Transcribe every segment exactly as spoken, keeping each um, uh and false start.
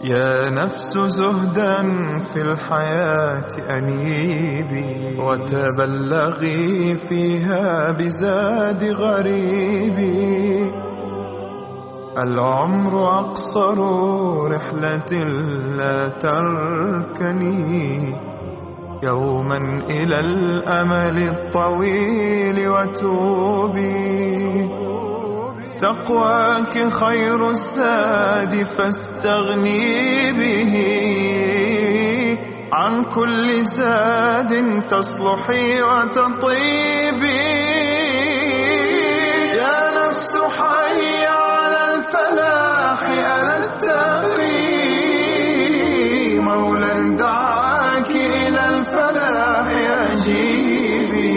يا نفس زهدا في الحياة أنيبي، وتبلغي فيها بزاد غريبي. العمر أقصر رحلة لا تركني يوما إلى الأمل الطويل وتوبي. تقواك خير الزاد فاستغني به، عن كل زاد تصلحي وتطيبي. يا نفس حي على الفلاح أنا التقي، مولا دعاك إلى الفلاح أجيبي.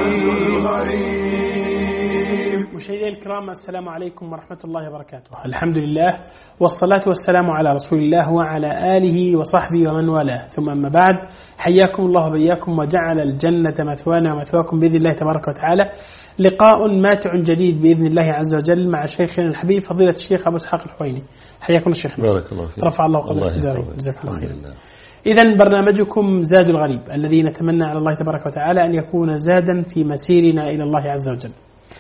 مشاهدينا الكرام، السلام عليكم ورحمة الله وبركاته. الحمد لله والصلاة والسلام على رسول الله وعلى آله وصحبه ومن والاه، ثم أما بعد، حياكم الله وبياكم وجعل الجنة مثوانا ومثواكم بإذن الله تبارك وتعالى. لقاء ماتع جديد بإذن الله عز وجل مع شيخنا الحبيب فضيلة الشيخ أبو إسحاق الحويني. حياكم الشيخ. بارك الله فيك. رفع الله قدرك. جزاك الله خير. إذن برنامجكم زاد الغريب الذي نتمنى على الله تبارك وتعالى أن يكون زادا في مسيرنا إلى الله عز وجل.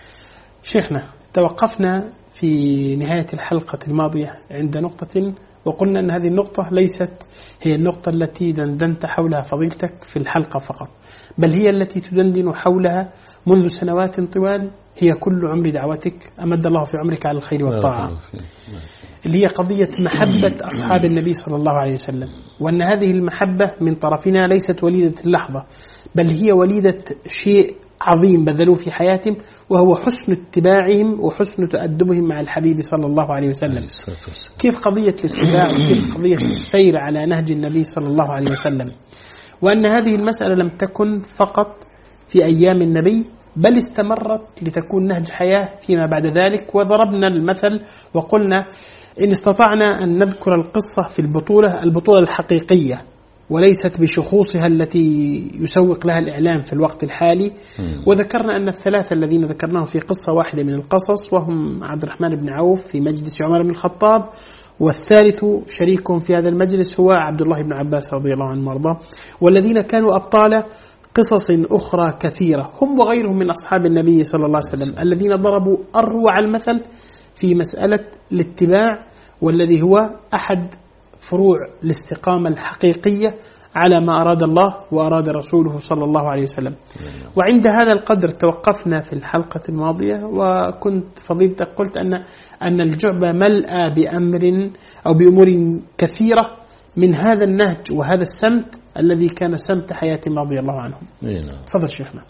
شيخنا، توقفنا في نهاية الحلقة الماضية عند نقطة، وقلنا أن هذه النقطة ليست هي النقطة التي دندنت حولها فضيلتك في الحلقة فقط، بل هي التي تدندن حولها منذ سنوات طوال، هي كل عمر دعوتك، أمد الله في عمرك على الخير والطاعة، اللي هي قضية محبة أصحاب النبي صلى الله عليه وسلم، وأن هذه المحبة من طرفنا ليست وليدة اللحظة، بل هي وليدة شيء عظيم بذلوا في حياتهم، وهو حسن اتباعهم وحسن تأدبهم مع الحبيب صلى الله عليه وسلم. كيف قضية الاتباع وكيف قضية السير على نهج النبي صلى الله عليه وسلم، وأن هذه المسألة لم تكن فقط في أيام النبي، بل استمرت لتكون نهج حياة فيما بعد ذلك. وضربنا المثل وقلنا إن استطعنا أن نذكر القصة في البطولة البطولة الحقيقية، وليست بشخوصها التي يسوق لها الإعلام في الوقت الحالي. وذكرنا أن الثلاثة الذين ذكرناهم في قصة واحدة من القصص، وهم عبد الرحمن بن عوف في مجلس عمر بن الخطاب، والثالث شريكهم في هذا المجلس هو عبد الله بن عباس رضي الله عنه وارضاه، والذين كانوا أبطال قصص أخرى كثيرة هم وغيرهم من أصحاب النبي صلى الله عليه وسلم، الذين ضربوا أروع المثل في مسألة الاتباع، والذي هو أحد فروع الاستقامة الحقيقية على ما أراد الله وأراد رسوله صلى الله عليه وسلم. وعند هذا القدر توقفنا في الحلقة الماضية، وكنت فضيلتك قلت أن أن الجعبة ملأى بأمر أو بأمور كثيرة من هذا النهج وهذا السمت الذي كان سمت حياتهم رضي الله عنهم. تفضل شيخنا.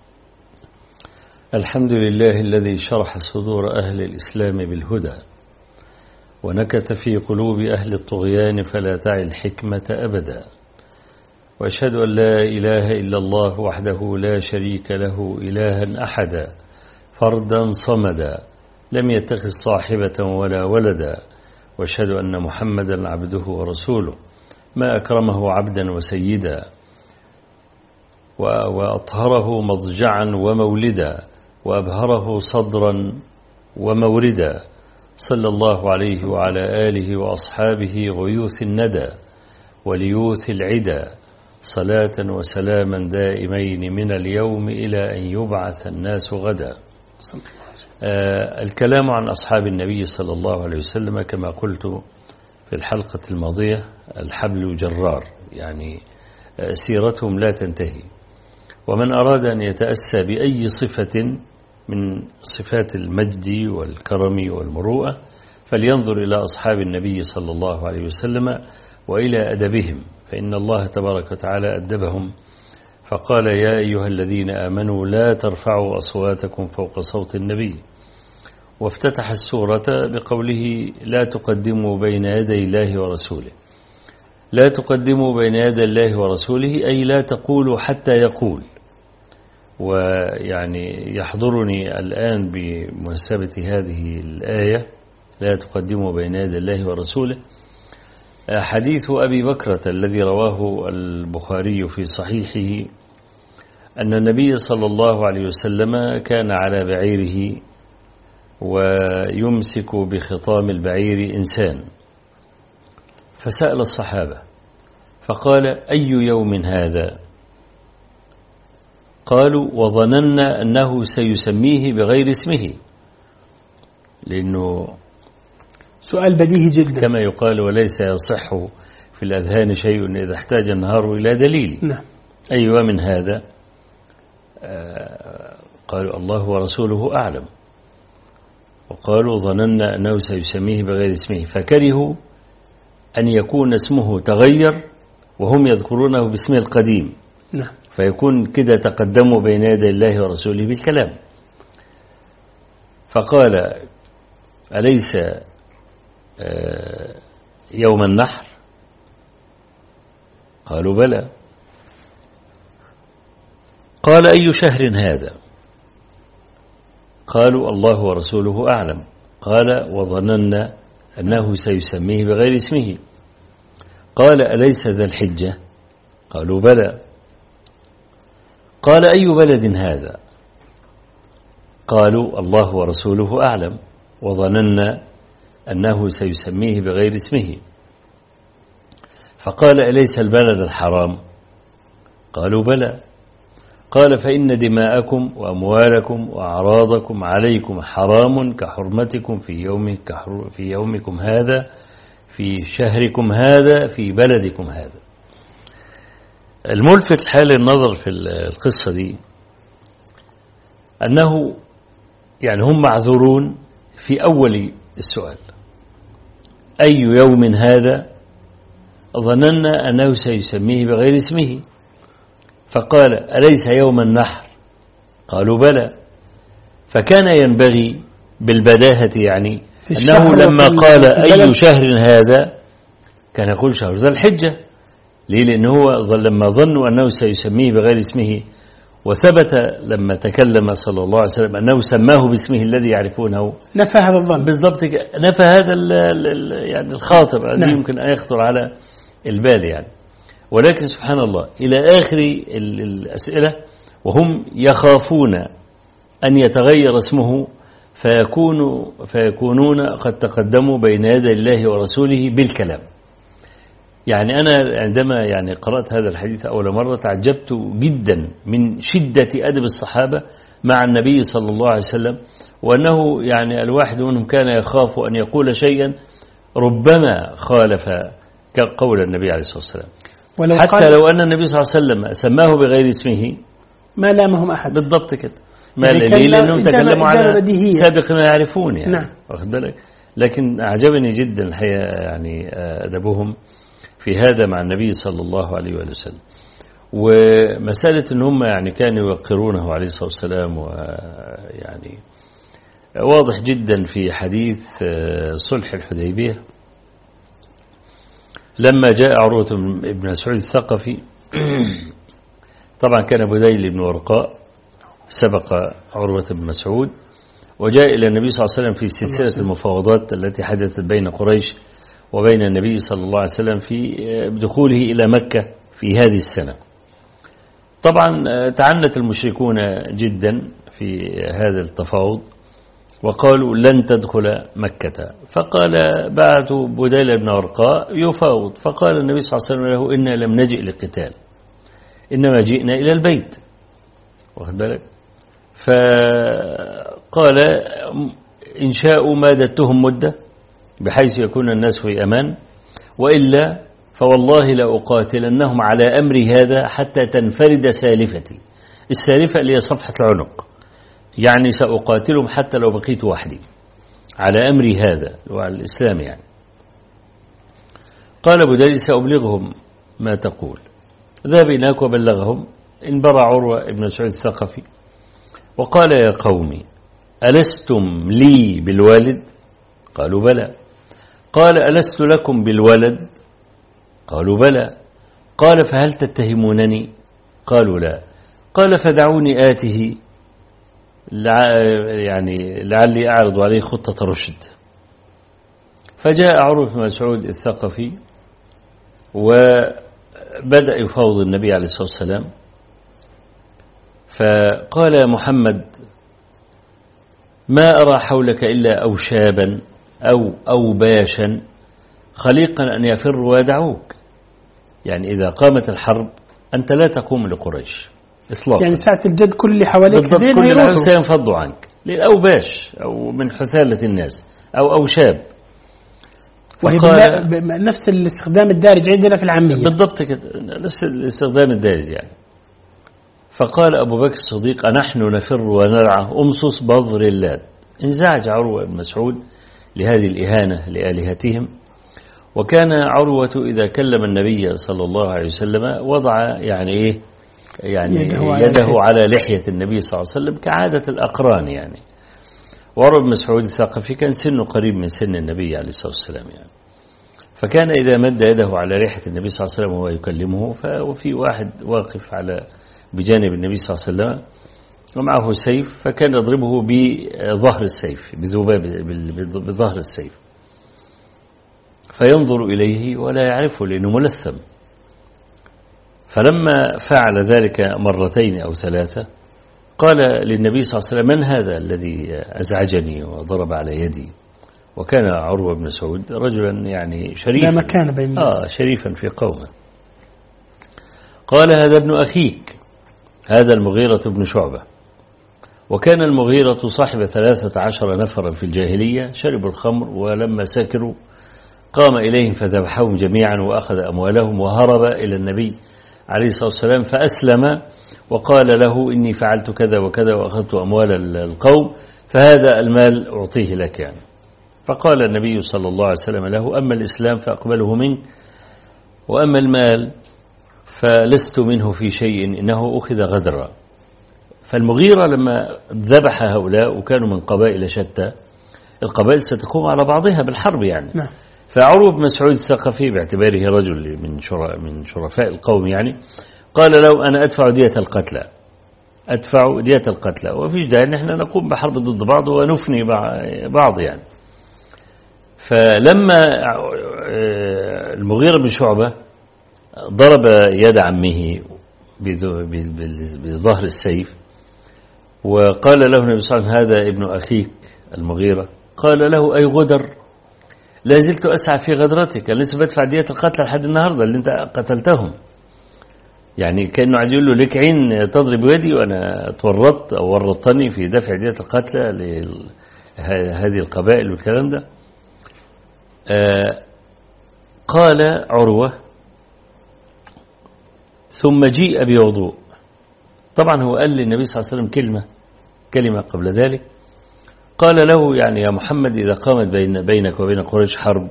الحمد لله الذي شرح صدور أهل الإسلام بالهدى، ونكت في قلوب أهل الطغيان فلا تعي الحكمة أبدا. وأشهد أن لا إله إلا الله وحده لا شريك له إلها أحدا فردا صمدا لم يتخذ صاحبة ولا ولدا. وأشهد أن محمدا عبده ورسوله ما أكرمه عبدا وسيدا، وأطهره مضجعا ومولدا، وأبهره صدرا وموردا. صلى الله عليه وعلى آله وأصحابه غيوث الندى وليوث العدا، صلاة وسلاما دائمين من اليوم إلى أن يبعث الناس غدا. آه الكلام عن أصحاب النبي صلى الله عليه وسلم كما قلت في الحلقة الماضية الحبل جرار، يعني آه سيرتهم لا تنتهي، ومن أراد أن يتأسى بأي صفة من صفات المجد والكرم والمروءة فلينظر إلى أصحاب النبي صلى الله عليه وسلم وإلى أدبهم، فإن الله تبارك وتعالى أدبهم فقال: يا أيها الذين آمنوا لا ترفعوا أصواتكم فوق صوت النبي. وافتتح السورة بقوله: لا تقدموا بين يدي الله ورسوله. لا تقدموا بين يدي الله ورسوله أي لا تقولوا حتى يقول. ويعني يحضرني الآن بمناسبة هذه الآية لا تقدموا بين يدي الله ورسوله حديث أبي بكرة الذي رواه البخاري في صحيحه أن النبي صلى الله عليه وسلم كان على بعيره ويمسك بخطام البعير إنسان، فسأل الصحابة فقال: أي يوم هذا؟ قالوا: وظننا أنه سيسميه بغير اسمه، لأنه سؤال بديهي جدا كما يقال: وليس يصح في الأذهان شيء إذا احتاج النهار إلى دليل. نعم. أي يوم هذا؟ آه قالوا: الله ورسوله أعلم. وقالوا: ظننا أنه سيسميه بغير اسمه، فكرهوا أن يكون اسمه تغير وهم يذكرونه باسمه القديم. نعم. فيكون كده تقدموا بين يدي الله ورسوله بالكلام. فقال: أليس يوم النحر؟ قالوا: بلى. قال: أي شهر هذا؟ قالوا: الله ورسوله أعلم. قال: وظننا أنه سيسميه بغير اسمه. قال: أليس ذا الحجة؟ قالوا: بلى. قال: أي بلد هذا؟ قالوا: الله ورسوله أعلم، وظننا أنه سيسميه بغير اسمه. فقال: أليس البلد الحرام؟ قالوا: بلى. قال: فإن دماءكم وأموالكم وأعراضكم عليكم حرام كحرمتكم في يوم في يومكم هذا في شهركم هذا في بلدكم هذا. الملفت الحال النظر في القصة دي أنه يعني هم معذورون في أول السؤال: أي يوم هذا؟ ظننا أنه سيسميه بغير اسمه. فقال: أليس يوم النحر؟ قالوا: بلى. فكان ينبغي بالبداهة يعني أنه لما قال أي شهر هذا كان يقول شهر ذا الحجة. ليه؟ لأنه هو لما ظنوا أنه سيسميه بغير اسمه، وثبت لما تكلم صلى الله عليه وسلم أنه سماه باسمه الذي يعرفونه، نفى هذا الظن. بالضبط، نفى هذا ال ال يعني الخاطر الذي نعم. يمكن أن يخطر على البال يعني. ولكن سبحان الله إلى آخر الأسئلة وهم يخافون أن يتغير اسمه فيكون فيكونون قد تقدموا بين يدي الله ورسوله بالكلام. يعني أنا عندما يعني قرأت هذا الحديث أول مرة تعجبت جدا من شدة أدب الصحابة مع النبي صلى الله عليه وسلم، وأنه يعني الواحد منهم كان يخاف أن يقول شيئا ربما خالف قول النبي عليه الصلاة والسلام، حتى لو أن النبي صلى الله عليه وسلم سماه بغير اسمه ما لامهم أحد. بالضبط كده، ما ليه؟ لأنهم تكلموا على سابق ما يعرفون يعني. نعم. واخد بالك؟ لكن أعجبني جدا الحقيقة يعني أدبهم في هذا مع النبي صلى الله عليه وآله وسلم. ومسألة أن هم يعني كانوا يوقرونه عليه الصلاة والسلام، ويعني واضح جدا في حديث صلح الحديبية لما جاء عروة بن مسعود الثقفي. طبعا كان بديل بن ورقاء سبق عروة بن مسعود، وجاء إلى النبي صلى الله عليه وسلم في سلسلة المفاوضات التي حدثت بين قريش وبين النبي صلى الله عليه وسلم في دخوله إلى مكة في هذه السنة. طبعا تعنت المشركون جدا في هذا التفاوض وقالوا لن تدخل مكة. فقال بعثوا بديل بن ورقاء يفاوض، فقال النبي صلى الله عليه وسلم له إنا لم نجئ للقتال، إنما جئنا إلى البيت. واخد بالك؟ فقال إن شاءوا مادتهم مدة بحيث يكون الناس في أمان، وإلا فوالله لأقاتلنهم على أمر هذا حتى تنفرد سالفتي. السالفة اللي هي صفحة العنق، يعني سأقاتلهم حتى لو بقيت وحدي على أمر هذا وعلى الإسلام يعني. قال بديل سأبلغهم ما تقول. ذهب هناك وبلغهم. انبرع عروة بن مسعود الثقفي وقال يا قومي ألستم لي بالوالد؟ قالوا بلى. قال ألست لكم بالولد؟ قالوا بلى. قال فهل تتهمونني؟ قالوا لا. قال فدعوني آته لع... يعني لعلي أعرض عليه خطة رشد. فجاء عروة بن مسعود الثقفي وبدأ يفاوض النبي عليه الصلاة والسلام، فقال يا محمد ما أرى حولك إلا أوشابا أو أوباشا خليقا أن يفروا ويدعوك. يعني إذا قامت الحرب أنت لا تقوم لقريش إطلاقا. يعني ساعة الجد كل اللي حواليك بالضبط، كل اللي سينفضوا عنك للأوباش أو من حثالة الناس أو أو شاب. وهي نفس الاستخدام الدارج عندنا في العامية. بالضبط كده، نفس الاستخدام الدارج يعني. فقال أبو بكر الصديق: أنحن نفر ونرعى أمصص بظر اللات. انزعج عروة بن مسعود لهذه الإهانة لآلهتهم. وكان عروة إذا كلم النبي صلى الله عليه وسلم وضع يعني إيه يعني يده, يده على لحية النبي صلى الله عليه وسلم كعادة الأقران يعني. وعروة بن مسعود الثقفي كان سنه قريب من سن النبي عليه الصلاة والسلام يعني. فكان إذا مد يده على لحية النبي صلى الله عليه وسلم وهو يكلمه، وفي واحد واقف على بجانب النبي صلى الله عليه وسلم ومعه سيف، فكان يضربه بظهر السيف، بذباب بظهر السيف، فينظر إليه ولا يعرفه لأنه ملثم. فلما فعل ذلك مرتين أو ثلاثة قال للنبي صلى الله عليه وسلم: من هذا الذي أزعجني وضرب على يدي؟ وكان عروة بن مسعود رجلا يعني شريفا، لا مكان بين الناس، آه شريفا في قومه. قال: هذا ابن أخيك، هذا المغيرة بن شعبة. وكان المغيرة صاحب ثلاثة عشر نفرا في الجاهلية، شربوا الخمر ولما سكروا قام إليهم فذبحهم جميعا وأخذ أموالهم وهرب إلى النبي عليه الصلاة والسلام فأسلم وقال له: إني فعلت كذا وكذا وأخذت أموال القوم، فهذا المال أعطيه لك يعني. فقال النبي صلى الله عليه وسلم له: أما الإسلام فأقبله منك، وأما المال فلست منه في شيء، إنه أخذ غدرا. فالمغيرة لما ذبح هؤلاء وكانوا من قبائل شتى، القبائل ستقوم على بعضها بالحرب يعني. نعم. فعروة بن مسعود الثقفي باعتباره رجل من من شرفاء القوم يعني قال له: أنا أدفع دية القتلى، أدفع دية القتلى، وفيش داعي نحن نقوم بحرب ضد بعض ونفني بعض يعني. فلما المغيرة بن شعبة ضرب يد عمه بظهر السيف وقال له النبي صلى الله عليه وسلم: هذا ابن أخيك المغيرة. قال له: أي غدر، لا زلت أسعى في غدرتك، لسه بدفع دية القتلى لحد النهاردة اللي انت قتلتهم. يعني كأنه عايز يقول له: لك عين تضرب يدي وأنا تورطت أو ورطتني في دفع دية القتلى لهذه القبائل والكلام ده. آه قال عروة: ثم جيء بوضوء. طبعا هو قال للنبي صلى الله عليه وسلم كلمة كلمة قبل ذلك، قال له: يعني يا محمد إذا قامت بين بينك وبين قريش حرب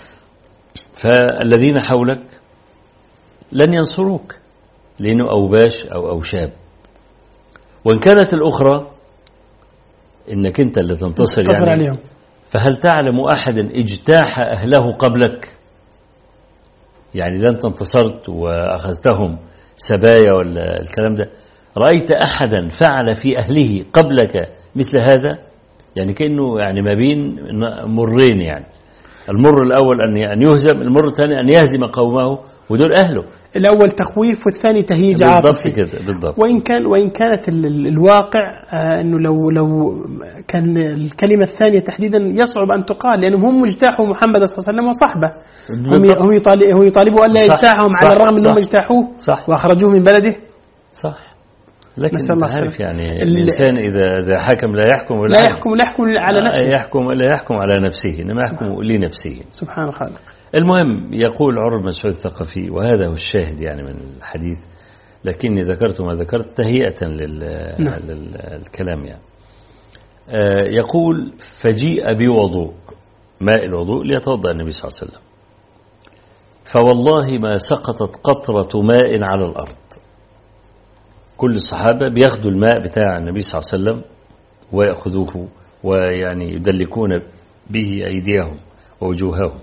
فالذين حولك لن ينصروك لأنه أوباش أو أوشاب، وإن كانت الأخرى إنك أنت اللي تنتصر يعني عليهم، فهل تعلم أحدا اجتاح أهله قبلك؟ يعني إذا أنت انتصرت وأخذتهم سبايا ولا الكلام ده، رأيت أحدا فعل في أهله قبلك مثل هذا؟ يعني كأنه يعني ما بين مرين يعني. المر الأول أن يهزم، المر الثاني أن يهزم قومه ودول أهله. الأول تخويف والثاني تهييج عاطفي. بالضبط كده، بالضبط. وإن كان وإن كانت الواقع آه أنه لو لو كان الكلمة الثانية تحديدا يصعب أن تقال، لأنهم هم اجتاحوا محمد صلى الله عليه وسلم وصحبه، هم هم يطالبوا ألا يجتاحهم على الرغم أنهم اجتاحوه وأخرجوه من بلده. صح. لكن انت عارف يعني الإنسان إذا إذا حكم لا يحكم ولا لا يحكم لا يحكم على نفسه، يحكم لا يحكم على نفسه، إنما يحكم لنفسه. سبحان الخالق. المهم يقول عروة بن مسعود الثقفي، وهذا هو الشاهد يعني من الحديث، لكني ذكرت ما ذكرت تهيئة للكلام يعني. آه يقول: فجيء بوضوء، ماء الوضوء ليتوضأ النبي صلى الله عليه وسلم، فوالله ما سقطت قطرة ماء على الأرض. كل الصحابة بياخدوا الماء بتاع النبي صلى الله عليه وسلم ويأخذوه ويعني يدلكون به أيديهم ووجوههم،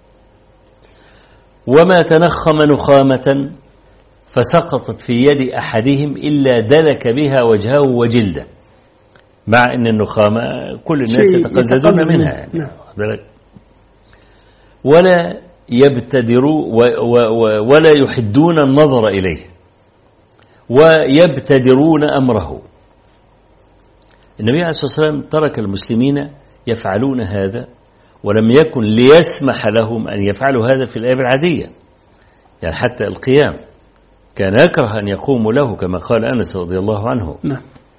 وما تنخم نخامة فسقطت في يد أحدهم إلا دلك بها وجهه وجلده، مع أن النخامة كل الناس يتقززون منها يعني. نعم. ولا يبتدروا ولا يحدون النظر إليه ويبتدرون أمره. النبي عليه الصلاة والسلام ترك المسلمين يفعلون هذا ولم يكن ليسمح لهم أن يفعلوا هذا في الأيام العادية، يعني حتى القيام كان يكره أن يقوموا له كما قال أنس رضي الله عنه. نعم.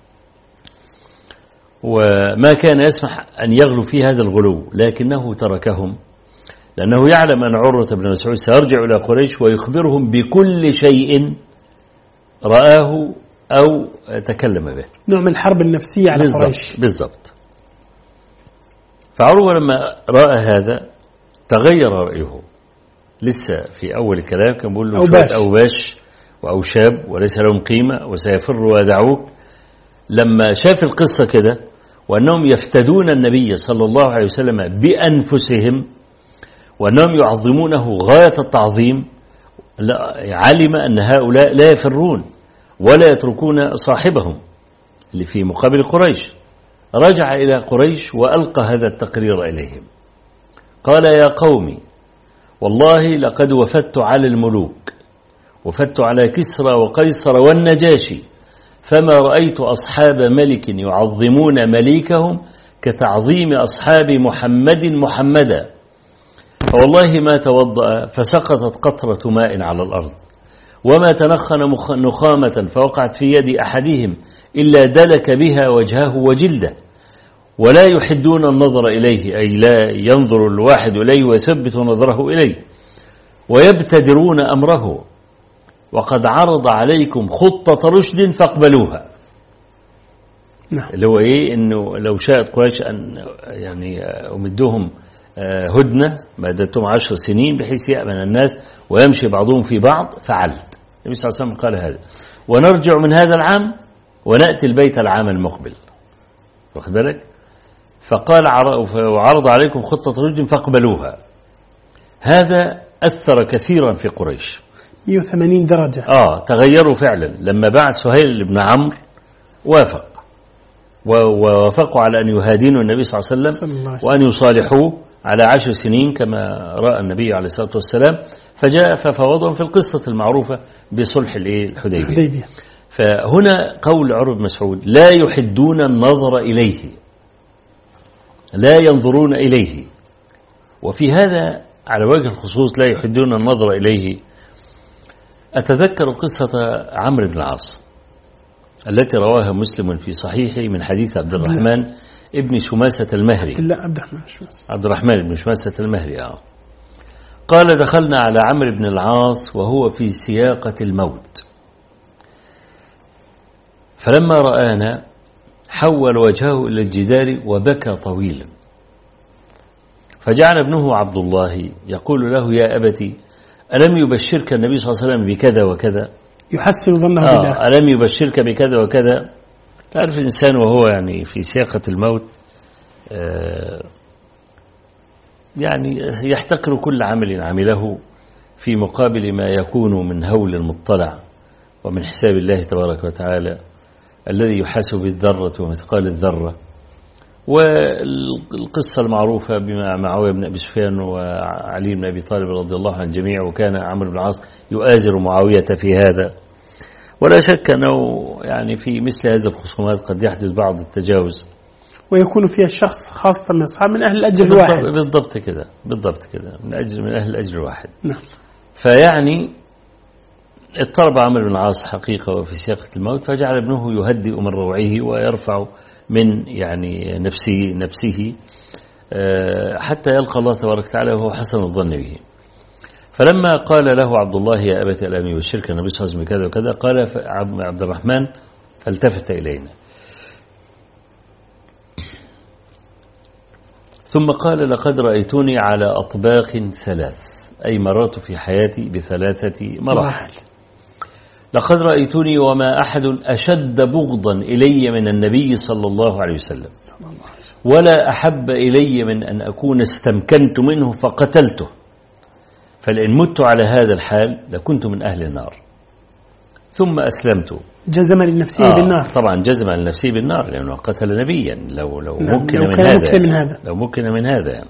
وما كان يسمح أن يغلو في هذا الغلو، لكنه تركهم لأنه يعلم أن عروة بن مسعود سيرجع إلى قريش ويخبرهم بكل شيء رآه أو تكلم به. نوع من الحرب النفسية على بالزبط قريش. بالضبط. فعروة لما رأى هذا تغير رأيه. لسه في أول الكلام كان بيقول له شوية أوباش وأوشاب وليس لهم قيمة وسيفر ويدعوك. لما شاف القصة كده وأنهم يفتدون النبي صلى الله عليه وسلم بأنفسهم وأنهم يعظمونه غاية التعظيم، علم أن هؤلاء لا يفرون ولا يتركون صاحبهم اللي في مقابل قريش. رجع إلى قريش وألقى هذا التقرير إليهم. قال: يا قومي، والله لقد وفدت على الملوك، وفدت على كسرى وقيصر والنجاشي، فما رأيت أصحاب ملك يعظمون مليكهم كتعظيم أصحاب محمد محمدا، فوالله ما توضأ فسقطت قطرة ماء على الأرض، وما تنخن نخامة فوقعت في يد أحدهم إلا دلك بها وجهه وجلده، ولا يحدون النظر إليه، أي لا ينظر الواحد إليه ويثبت نظره إليه، ويبتدرون أمره، وقد عرض عليكم خطة رشد فاقبلوها. نعم. اللي هو إيه؟ إنه لو شاءت قريش أن يعني أمدهم هدنة مدتهم عشر سنين بحيث يأمن الناس ويمشي بعضهم في بعض، فعلت. النبي صلى الله عليه وسلم قال هذا، ونرجع من هذا العام ونأتي البيت العام المقبل. واخد بالك؟ فقال وعرض عليكم خطة رشد فاقبلوها. هذا أثر كثيرا في قريش. مئة وثمانين درجة. آه تغيروا فعلا. لما بعت سهيل بن عمرو وافق، ووافقوا على أن يهادنوا النبي صلى الله عليه وسلم وأن يصالحوه على عشر سنين كما رأى النبي عليه الصلاة والسلام. فجاء ففوضهم في القصة المعروفة بصلح الحديبية. فهنا قول عروة بن مسعود: لا يحدون النظر إليه، لا ينظرون إليه. وفي هذا على وجه الخصوص لا يحدون النظر إليه، أتذكر قصة عمرو بن العاص التي رواها مسلم في صحيحه من حديث عبد الرحمن ابن شماسة المهري. لا عبد الرحمن شماسة. عبد الرحمن بن شماسة المهري. آه. قال: دخلنا على عمرو بن العاص وهو في سياقة الموت، فلما رآنا حول وجهه إلى الجدار وبكى طويلا، فجعل ابنه عبد الله يقول له: يا أبتي، ألم يبشرك النبي صلى الله عليه وسلم بكذا وكذا؟ يحسن ظنه آه بالله. ألم يبشرك بكذا وكذا؟ تعرف الإنسان وهو يعني في سياقة الموت آه يعني يحتقر كل عمل عمله في مقابل ما يكون من هول المطلع ومن حساب الله تبارك وتعالى الذي يحاسب الذرة ومثقال الذرة. والقصة المعروفة بما معاوية بن أبي سفيان وعلي بن أبي طالب رضي الله عن الجميع، وكان عمرو بن العاص يؤازر معاوية في هذا. ولا شك أنه يعني في مثل هذه الخصومات قد يحدث بعض التجاوز، ويكون فيها الشخص خاصة من أصحاب من أهل الأجر الواحد. بالضبط كده، بالضبط كده، من أجل من أهل الأجر الواحد. نعم. فيعني اضطرب عمرو بن العاص حقيقة وفي سياقة الموت، فجعل ابنه يهدئ من روعه ويرفع من يعني نفسه نفسه حتى يلقى الله تبارك وتعالى وهو حسن الظن به. فلما قال له عبد الله: يا أبت، ألم يبشرك النبي صلى الله عليه وسلم بكذا وكذا؟ قال عبد الرحمن فالتفت إلينا ثم قال: لقد رأيتني على أطباق ثلاث، أي مررت في حياتي بثلاثة مراحل. لقد رأيتني وما أحد أشد بغضا إلي من النبي صلى الله عليه وسلم، ولا أحب إلي من أن أكون استمكنت منه فقتلته، فلئن مت على هذا الحال لكنت من أهل النار. ثم أسلمت. جزم لنفسه آه بالنار. طبعا جزم لنفسه بالنار لأنه قتل نبيا. لو لو نعم ممكن لو من كان هذا, ممكن من هذا لو ممكن من هذا يعني.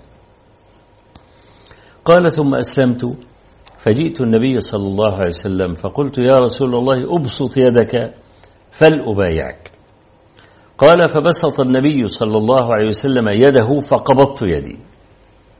قال: ثم أسلمت فجئت النبي صلى الله عليه وسلم فقلت: يا رسول الله، أبسط يدك فلأبايعك. قال: فبسط النبي صلى الله عليه وسلم يده فقبضت يدي.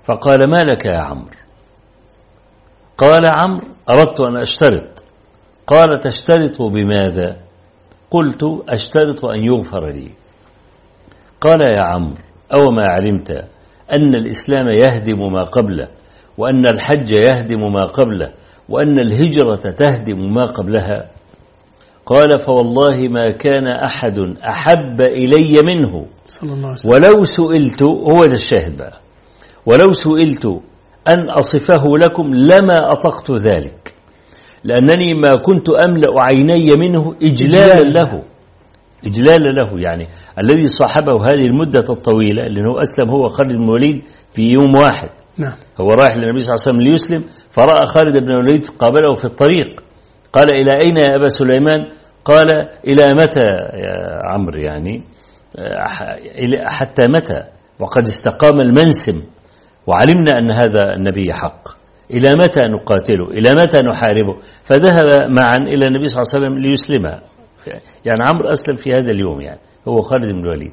فقال: ما لك يا عمرو؟ قال عمرو: أردت أن أشترط. قال: تشترط بماذا؟ قلت: أشترط أن يغفر لي. قال: يا عمرو، أو ما علمت أن الإسلام يهدم ما قبله، وأن الحج يهدم ما قبله، وأن الهجرة تهدم ما قبلها؟ قال: فوالله ما كان أحد أحب إلي منه، صلى الله عليه وسلم. ولو سئلت، هو ده الشاهد بقى، ولو سئلت أن أصفه لكم لما أطقت ذلك، لأنني ما كنت أملأ عيني منه إجلالا له، إجلالا له، يعني الذي صاحبه هذه المدة الطويلة، لأنه أسلم هو خالد بن الوليد في يوم واحد. نعم. هو رايح للنبي صلى الله عليه وسلم ليسلم، فرأى خالد بن الوليد قابله في الطريق، قال: إلى أين يا أبا سليمان؟ قال: إلى متى يا عمرو؟ يعني حتى متى؟ وقد استقام المنسم وعلمنا أن هذا النبي حق، إلى متى نقاتله؟ إلى متى نحاربه؟ فذهب معا إلى النبي صلى الله عليه وسلم ليسلمها. يعني عمرو أسلم في هذا اليوم، يعني هو خالد بن الوليد.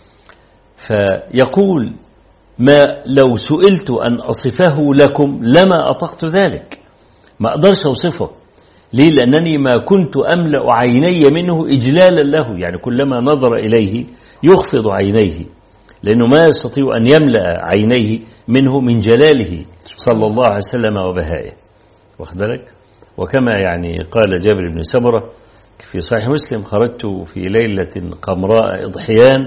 فيقول: ما لو سئلت أن أصفه لكم لما أطقت ذلك، ما أقدرش أوصفه. ليه؟ لأنني ما كنت أملأ عيني منه إجلالا له، يعني كلما نظر إليه يخفض عينيه، لأنه ما يستطيع أن يملأ عينيه منه من جلاله صلى الله عليه وسلم وبهائه. واخد بالك؟ وكما يعني قال جابر بن سمرة في صحيح مسلم: خرجت في ليلة قمراء إضحيان،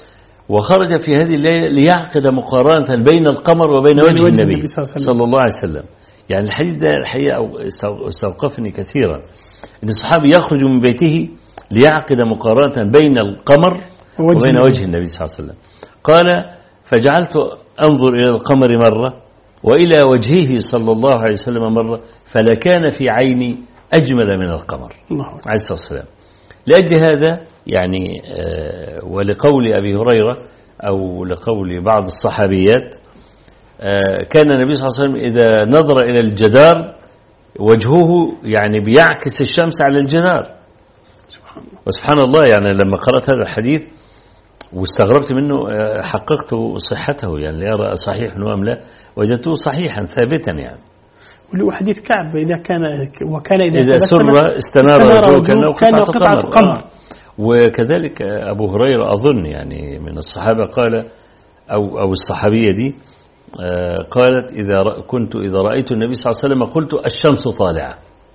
وخرج في هذه الليلة ليعقد مقارنة بين القمر وبين وجه النبي صلى الله عليه وسلم. يعني الحديث ده الحقيقة استوقفني كثيرا، أن الصحابي يخرج من بيته ليعقد مقارنة بين القمر وبين وجه النبي صلى الله عليه وسلم. قال: فجعلت أنظر إلى القمر مرة وإلى وجهه صلى الله عليه وسلم مرة، فلكان في عيني أجمل من القمر عليه الصلاة والسلام. لأجل هذا يعني آه ولقول أبي هريرة أو لقول بعض الصحابيات آه كان النبي صلى الله عليه وسلم إذا نظر إلى الجدار وجهه يعني بيعكس الشمس على الجدار. وسبحان الله، يعني لما قرأت هذا الحديث واستغربت منه حققت صحته، يعني يرى صحيح أم لا، وجدته صحيحا ثابتا. يعني وحديث كعب: إذا كان وكان إذا, إذا سر استنار وجهه كأنه قطعة قمر. وكذلك أبو هريرة أظن يعني من الصحابة قال، أو أو الصحابية دي قالت: إذا كنت إذا رأيت النبي صلى الله عليه وسلم قلت الشمس طالعة،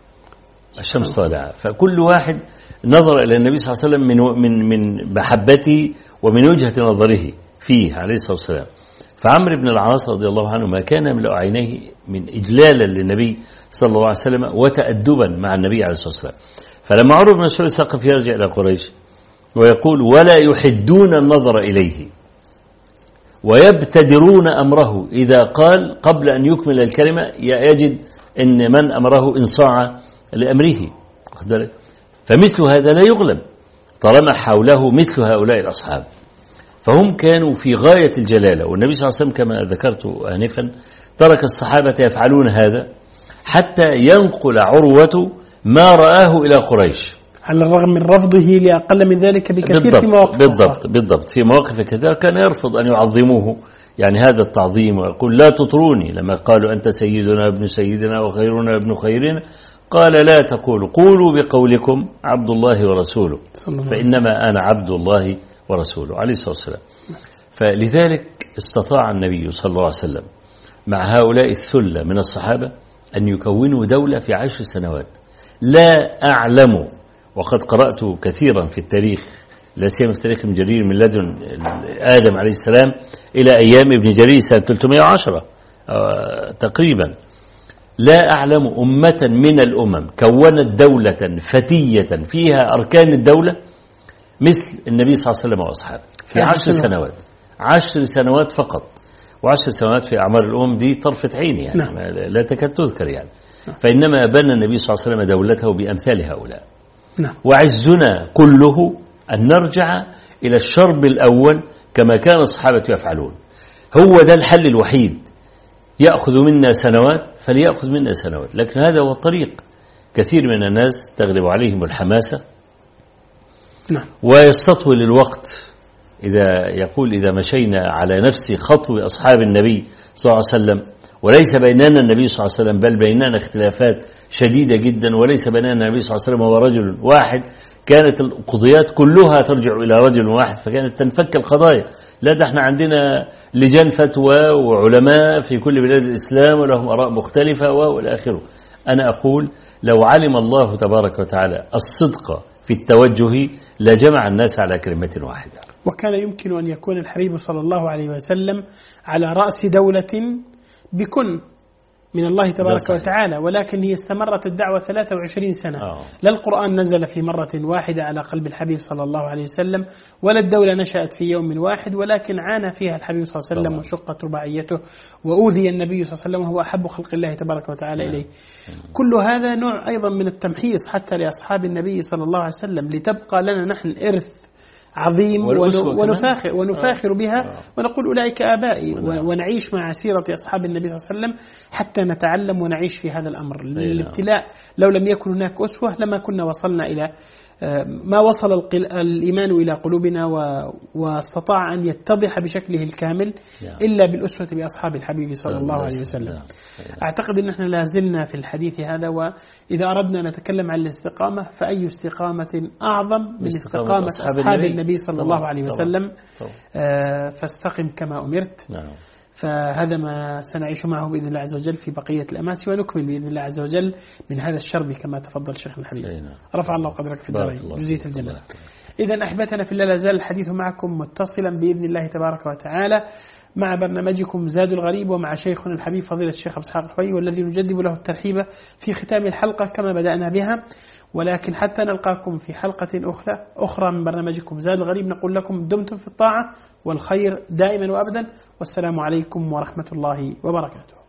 الشمس طالعة. فكل واحد نظر إلى النبي صلى الله عليه وسلم من من من محبته ومن وجهة نظره فيه عليه الصلاة والسلام. فعمرو بن العاص رضي الله عنه ما كان يملأ عينيه من إجلالا للنبي صلى الله عليه وسلم وتأدبا مع النبي عليه الصلاة والسلام. فلما عمرو بن مسعود الثقفي يرجع إلى قريش ويقول: ولا يحدون النظر إليه ويبتدرون أمره، إذا قال قبل أن يكمل الكلمة يجد أن من أمره انصاع لأمره. فمثل هذا لا يغلب طالما حوله مثل هؤلاء الأصحاب، فهم كانوا في غاية الجلالة. والنبي صلى الله عليه وسلم كما ذكرت آنفا ترك الصحابة يفعلون هذا حتى ينقل عروة ما رآه إلى قريش، على الرغم من رفضه لأقل من ذلك بكثير. بالضبط في مواقف بالضبط, بالضبط في مواقف كثيرة كان يرفض أن يعظموه، يعني هذا التعظيم، ويقول: لا تطروني. لما قالوا: أنت سيدنا ابن سيدنا وخيرنا ابن خيرنا، قال: لا تقولوا، قولوا بقولكم عبد الله ورسوله، فإنما أنا عبد الله ورسوله عليه الصلاة والسلام. فلذلك استطاع النبي صلى الله عليه وسلم مع هؤلاء الثلة من الصحابة أن يكونوا دولة في عشر سنوات. لا أعلم، وقد قرأت كثيرا في التاريخ، لا سيما في تاريخ ابن جرير من لدن آدم عليه السلام إلى أيام ابن جرير سنة ثلاثمائة وعشرة تقريبا، لا أعلم أمة من الأمم كونت دولة فتية فيها أركان الدولة مثل النبي صلى الله عليه وسلم وأصحابه في عشر سنوات. عشر سنوات فقط، وعشر سنوات في أعمار الأمم دي طرفة عين يعني. نعم. لا تكاد تذكر يعني. نعم. فإنما بنى النبي صلى الله عليه وسلم دولته بأمثال هؤلاء. نعم. وعزنا كله أن نرجع إلى الشرب الأول كما كان الصحابة يفعلون. هو ده الحل الوحيد. يأخذ منا سنوات فليأخذ منا سنوات، لكن هذا هو الطريق. كثير من الناس تغلب عليهم الحماسة. نعم. ويستطول الوقت إذا يقول إذا مشينا على نفس خطو أصحاب النبي صلى الله عليه وسلم وليس بيننا النبي صلى الله عليه وسلم بل بيننا اختلافات شديدة جدا وليس بيننا النبي صلى الله عليه وسلم هو رجل واحد، كانت القضيات كلها ترجع إلى رجل واحد فكانت تنفك القضايا. لا ده احنا عندنا لجان فتوى وعلماء في كل بلاد الإسلام ولهم آراء مختلفة والى آخره. أنا أقول لو علم الله تبارك وتعالى الصدق في التوجه لجمع الناس على كلمة واحدة. وكان يمكن أن يكون الحبيب صلى الله عليه وسلم على رأس دولة بكن من الله تبارك وتعالى، ولكن هي استمرت الدعوة ثلاثة وعشرين سنة. أوه. لا القرآن نزل في مرة واحدة على قلب الحبيب صلى الله عليه وسلم، ولا الدولة نشأت في يوم واحد، ولكن عانى فيها الحبيب صلى الله عليه وسلم وشقت رباعيته وأوذي النبي صلى الله عليه وسلم وهو أحب خلق الله تبارك وتعالى أوه. إليه. كل هذا نوع أيضا من التمحيص حتى لأصحاب النبي صلى الله عليه وسلم لتبقى لنا نحن إرث عظيم ونفاخر, ونفاخر بها ونقول أولئك آبائي ونعيش مع سيرة أصحاب النبي صلى الله عليه وسلم حتى نتعلم ونعيش في هذا الأمر. الابتلاء لو لم يكن هناك أسوة لما كنا وصلنا إلى ما وصل الإيمان إلى قلوبنا واستطاع أن يتضح بشكله الكامل إلا بالأسوة بأصحاب الحبيب صلى الله عليه وسلم. أعتقد أن احنا لازلنا في الحديث هذا، وإذا أردنا نتكلم عن الاستقامة فأي استقامة أعظم من استقامة أصحاب النبي صلى الله عليه وسلم. فاستقم كما أمرت. فهذا ما سنعيش معه بإذن الله عز وجل في بقية الأماس، ونكمل بإذن الله عز وجل من هذا الشرب كما تفضل شيخنا الحبيب. رفع الله قدرك في الدارين جزيت الجنة. إذن أحبتنا في الله، لازال الحديث معكم متصلا بإذن الله تبارك وتعالى مع برنامجكم زاد الغريب ومع شيخنا الحبيب فضيلة الشيخ أبو إسحاق الحويني، والذي نجدد له الترحيب في ختام الحلقة كما بدأنا بها. ولكن حتى نلقاكم في حلقة أخرى أخرى من برنامجكم زاد الغريب نقول لكم دمتم في الطاعة والخير دائما وأبدا، والسلام عليكم ورحمة الله وبركاته.